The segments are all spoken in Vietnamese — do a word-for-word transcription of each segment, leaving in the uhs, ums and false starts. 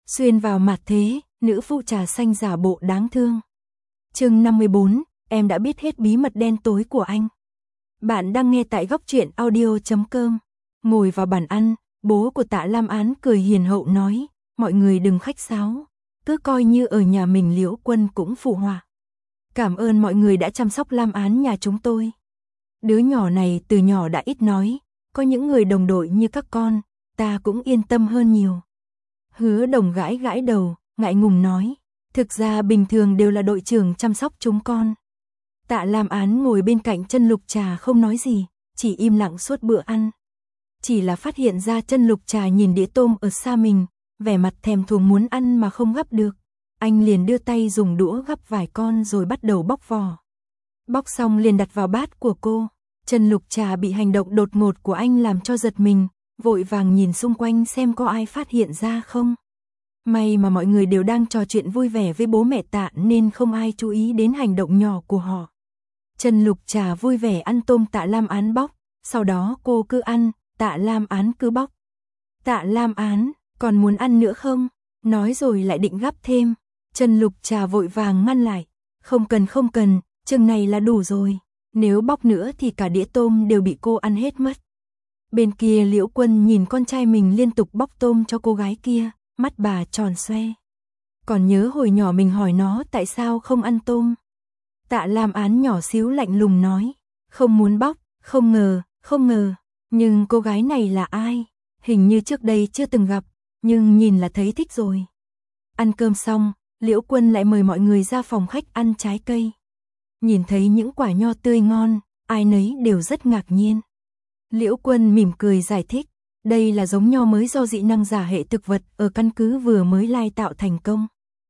Xuyên vào mặt thế, nữ phụ trà xanh giả bộ đáng thương. Chương năm mươi bốn, em đã biết hết bí mật đen tối của anh. Bạn đang nghe tại góc truyện audio chấm com. Ngồi vào bàn ăn, bố của Tạ Lam Án cười hiền hậu nói, mọi người đừng khách sáo, cứ coi như ở nhà mình. Liễu Quân cũng phụ họa. Cảm ơn mọi người đã chăm sóc Lam Án nhà chúng tôi. Đứa nhỏ này từ nhỏ đã ít nói, có những người đồng đội như các con, ta cũng yên tâm hơn nhiều. Hứa Đồng gãi gãi đầu, ngại ngùng nói, thực ra bình thường đều là đội trưởng chăm sóc chúng con. Tạ Lam Án ngồi bên cạnh Chân Lục Trà không nói gì, chỉ im lặng suốt bữa ăn. Chỉ là phát hiện ra Chân Lục Trà nhìn đĩa tôm ở xa mình, vẻ mặt thèm thuồng muốn ăn mà không gắp được. Anh liền đưa tay dùng đũa gắp vài con rồi bắt đầu bóc vỏ. Bóc xong liền đặt vào bát của cô. Chân Lục Trà bị hành động đột ngột của anh làm cho giật mình, vội vàng nhìn xung quanh xem có ai phát hiện ra không. May mà mọi người đều đang trò chuyện vui vẻ với bố mẹ Tạ nên không ai chú ý đến hành động nhỏ của họ. Chân Lục Trà vui vẻ ăn tôm Tạ Lam Án bóc, sau đó cô cứ ăn, Tạ Lam Án cứ bóc. Tạ Lam Án, còn muốn ăn nữa không? Nói rồi lại định gắp thêm. Chân Lục Trà vội vàng ngăn lại. Không cần không cần, chừng này là đủ rồi. Nếu bóc nữa thì cả đĩa tôm đều bị cô ăn hết mất. Bên kia Liễu Quân nhìn con trai mình liên tục bóc tôm cho cô gái kia, mắt bà tròn xoe. Còn nhớ hồi nhỏ mình hỏi nó tại sao không ăn tôm. Tạ Lam Án nhỏ xíu lạnh lùng nói, không muốn bóc, không ngờ, không ngờ. Nhưng cô gái này là ai? Hình như trước đây chưa từng gặp, nhưng nhìn là thấy thích rồi. Ăn cơm xong, Liễu Quân lại mời mọi người ra phòng khách ăn trái cây. Nhìn thấy những quả nho tươi ngon, ai nấy đều rất ngạc nhiên. Liễu Quân mỉm cười giải thích, đây là giống nho mới do dị năng giả hệ thực vật ở căn cứ vừa mới lai tạo thành công.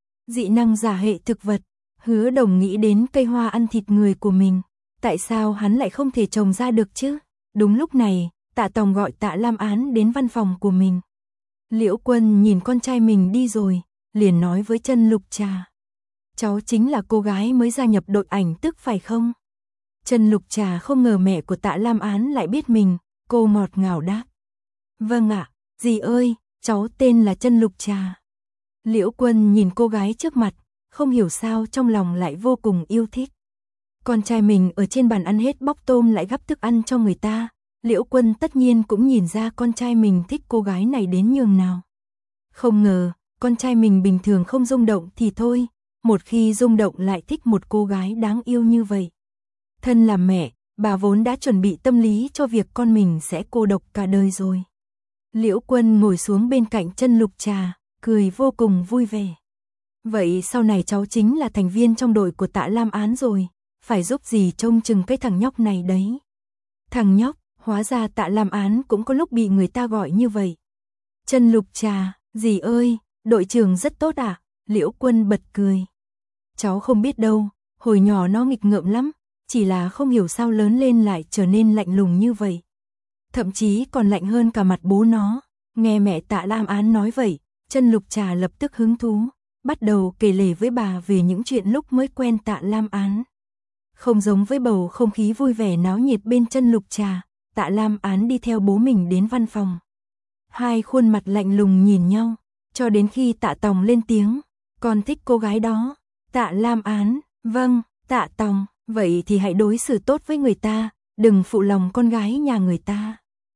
Dị năng giả hệ thực vật, Hứa Đồng nghĩ đến cây hoa ăn thịt người của mình. Tại sao hắn lại không thể trồng ra được chứ? Đúng lúc này, Tạ Tòng gọi Tạ Lam Án đến văn phòng của mình. Liễu Quân nhìn con trai mình đi rồi, liền nói với Chân Lục Trà. Cháu chính là cô gái mới gia nhập đội ảnh tức phải không? Chân Lục Trà không ngờ mẹ của Tạ Lam Án lại biết mình, cô ngọt ngào đáp. Vâng ạ, dì ơi, cháu tên là Chân Lục Trà. Liễu Quân nhìn cô gái trước mặt, không hiểu sao trong lòng lại vô cùng yêu thích. Con trai mình ở trên bàn ăn hết bóc tôm lại gắp thức ăn cho người ta. Liễu Quân tất nhiên cũng nhìn ra con trai mình thích cô gái này đến nhường nào. Không ngờ, con trai mình bình thường không rung động thì thôi, một khi rung động lại thích một cô gái đáng yêu như vậy. Thân làm mẹ, bà vốn đã chuẩn bị tâm lý cho việc con mình sẽ cô độc cả đời rồi. Liễu Quân ngồi xuống bên cạnh Chân Lục Trà, cười vô cùng vui vẻ. Vậy sau này cháu chính là thành viên trong đội của Tạ Lam Án rồi, phải giúp dì trông chừng cái thằng nhóc này đấy. Thằng nhóc, hóa ra Tạ Lam Án cũng có lúc bị người ta gọi như vậy. Chân Lục Trà, dì ơi, đội trưởng rất tốt à? Liễu Quân bật cười. Cháu không biết đâu, hồi nhỏ nó nghịch ngợm lắm, chỉ là không hiểu sao lớn lên lại trở nên lạnh lùng như vậy. Thậm chí còn lạnh hơn cả mặt bố nó. Nghe mẹ Tạ Lam Án nói vậy, Chân Lục Trà lập tức hứng thú, bắt đầu kể lể với bà về những chuyện lúc mới quen Tạ Lam Án. Không giống với bầu không khí vui vẻ náo nhiệt bên Chân Lục Trà, Tạ Lam Án đi theo bố mình đến văn phòng. Hai khuôn mặt lạnh lùng nhìn nhau, cho đến khi Tạ Tòng lên tiếng, con thích cô gái đó. Tạ Lam Án, vâng, Tạ Tòng, vậy thì hãy đối xử tốt với người ta, đừng phụ lòng con gái nhà người ta.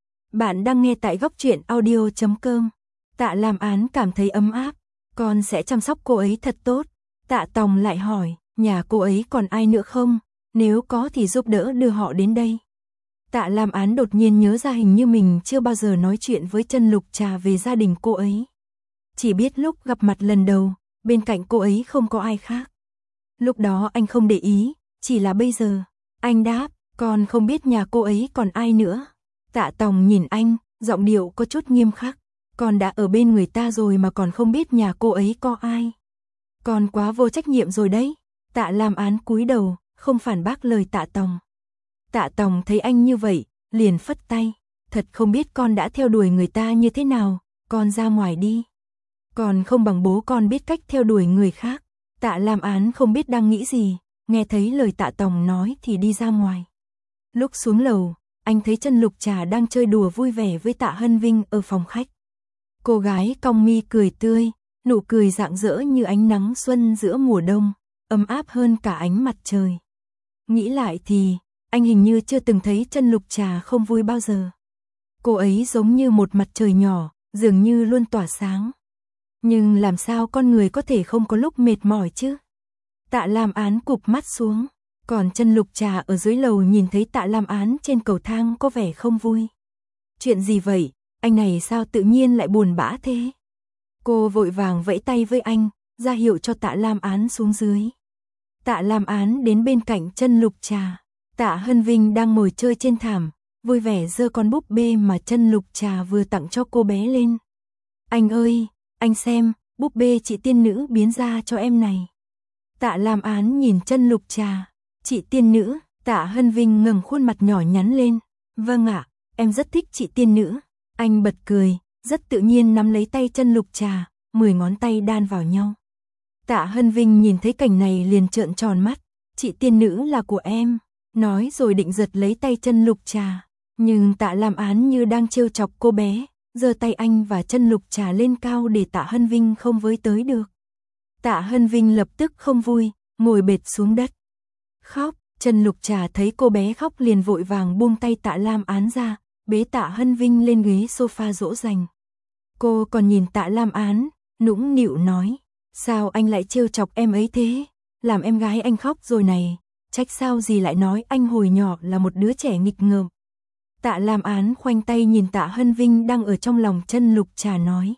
Bạn đang nghe tại góc truyện audio chấm com. Tạ Lam Án cảm thấy ấm áp, con sẽ chăm sóc cô ấy thật tốt. Tạ Tòng lại hỏi, nhà cô ấy còn ai nữa không? Nếu có thì giúp đỡ đưa họ đến đây. Tạ Lam Án đột nhiên nhớ ra hình như mình chưa bao giờ nói chuyện với Chân Lục Trà về gia đình cô ấy. Chỉ biết lúc gặp mặt lần đầu, bên cạnh cô ấy không có ai khác. Lúc đó anh không để ý, chỉ là bây giờ, anh đáp, con không biết nhà cô ấy còn ai nữa. Tạ Tòng nhìn anh, giọng điệu có chút nghiêm khắc. Con đã ở bên người ta rồi mà còn không biết nhà cô ấy có ai. Con quá vô trách nhiệm rồi đấy. Tạ Lam Án cúi đầu, không phản bác lời Tạ Tòng. Tạ Tòng thấy anh như vậy, liền phất tay. Thật không biết con đã theo đuổi người ta như thế nào, con ra ngoài đi. Còn không bằng bố con biết cách theo đuổi người khác. Tạ Lam Án không biết đang nghĩ gì, nghe thấy lời Tạ Tòng nói thì đi ra ngoài. Lúc xuống lầu, anh thấy Chân Lục Trà đang chơi đùa vui vẻ với Tạ Hân Vinh ở phòng khách. Cô gái cong mi cười tươi, nụ cười rạng rỡ như ánh nắng xuân giữa mùa đông, ấm áp hơn cả ánh mặt trời. Nghĩ lại thì, anh hình như chưa từng thấy Chân Lục Trà không vui bao giờ. Cô ấy giống như một mặt trời nhỏ, dường như luôn tỏa sáng. Nhưng làm sao con người có thể không có lúc mệt mỏi chứ? Tạ Lam Án cụp mắt xuống, còn Chân Lục Trà ở dưới lầu nhìn thấy Tạ Lam Án trên cầu thang có vẻ không vui. Chuyện gì vậy, anh này sao tự nhiên lại buồn bã thế? Cô vội vàng vẫy tay với anh, ra hiệu cho Tạ Lam Án xuống dưới. Tạ Lam Án đến bên cạnh Chân Lục Trà. Tạ Hân Vinh đang ngồi chơi trên thảm, vui vẻ giơ con búp bê mà Chân Lục Trà vừa tặng cho cô bé lên. Anh ơi, anh xem, búp bê chị tiên nữ biến ra cho em này. Tạ Lam Án nhìn Chân Lục Trà. Chị tiên nữ, Tạ Hân Vinh ngẩng khuôn mặt nhỏ nhắn lên. Vâng ạ, em rất thích chị tiên nữ. Anh bật cười, rất tự nhiên nắm lấy tay Chân Lục Trà, mười ngón tay đan vào nhau. Tạ Hân Vinh nhìn thấy cảnh này liền trợn tròn mắt. Chị tiên nữ là của em. Nói rồi định giật lấy tay Chân Lục Trà. Nhưng Tạ Lam Án như đang trêu chọc cô bé, giơ tay anh và Chân Lục Trà lên cao để Tạ Hân Vinh không với tới được. Tạ Hân Vinh lập tức không vui, ngồi bệt xuống đất. Khóc, Chân Lục Trà thấy cô bé khóc liền vội vàng buông tay Tạ Lam Án ra, bế Tạ Hân Vinh lên ghế sofa dỗ dành. Cô còn nhìn Tạ Lam Án, nũng nịu nói, sao anh lại trêu chọc em ấy thế, làm em gái anh khóc rồi này, trách sao gì lại nói anh hồi nhỏ là một đứa trẻ nghịch ngợm. Tạ Lam Án khoanh tay nhìn Tạ Hân Vinh đang ở trong lòng Chân Lục Trà nói.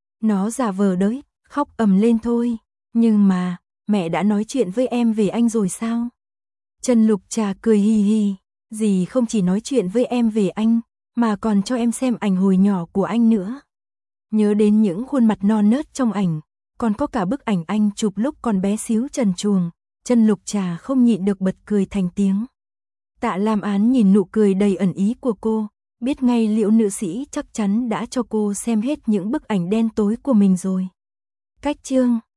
Nó giả vờ đấy, khóc ầm lên thôi, nhưng mà, mẹ đã nói chuyện với em về anh rồi sao? Chân Lục Trà cười hì hì, dì không chỉ nói chuyện với em về anh, mà còn cho em xem ảnh hồi nhỏ của anh nữa. Nhớ đến những khuôn mặt non nớt trong ảnh, còn có cả bức ảnh anh chụp lúc còn bé xíu trần truồng, Chân Lục Trà không nhịn được bật cười thành tiếng. Tạ Lam Án nhìn nụ cười đầy ẩn ý của cô, biết ngay Liễu nữ sĩ chắc chắn đã cho cô xem hết những bức ảnh đen tối của mình rồi. Cách chương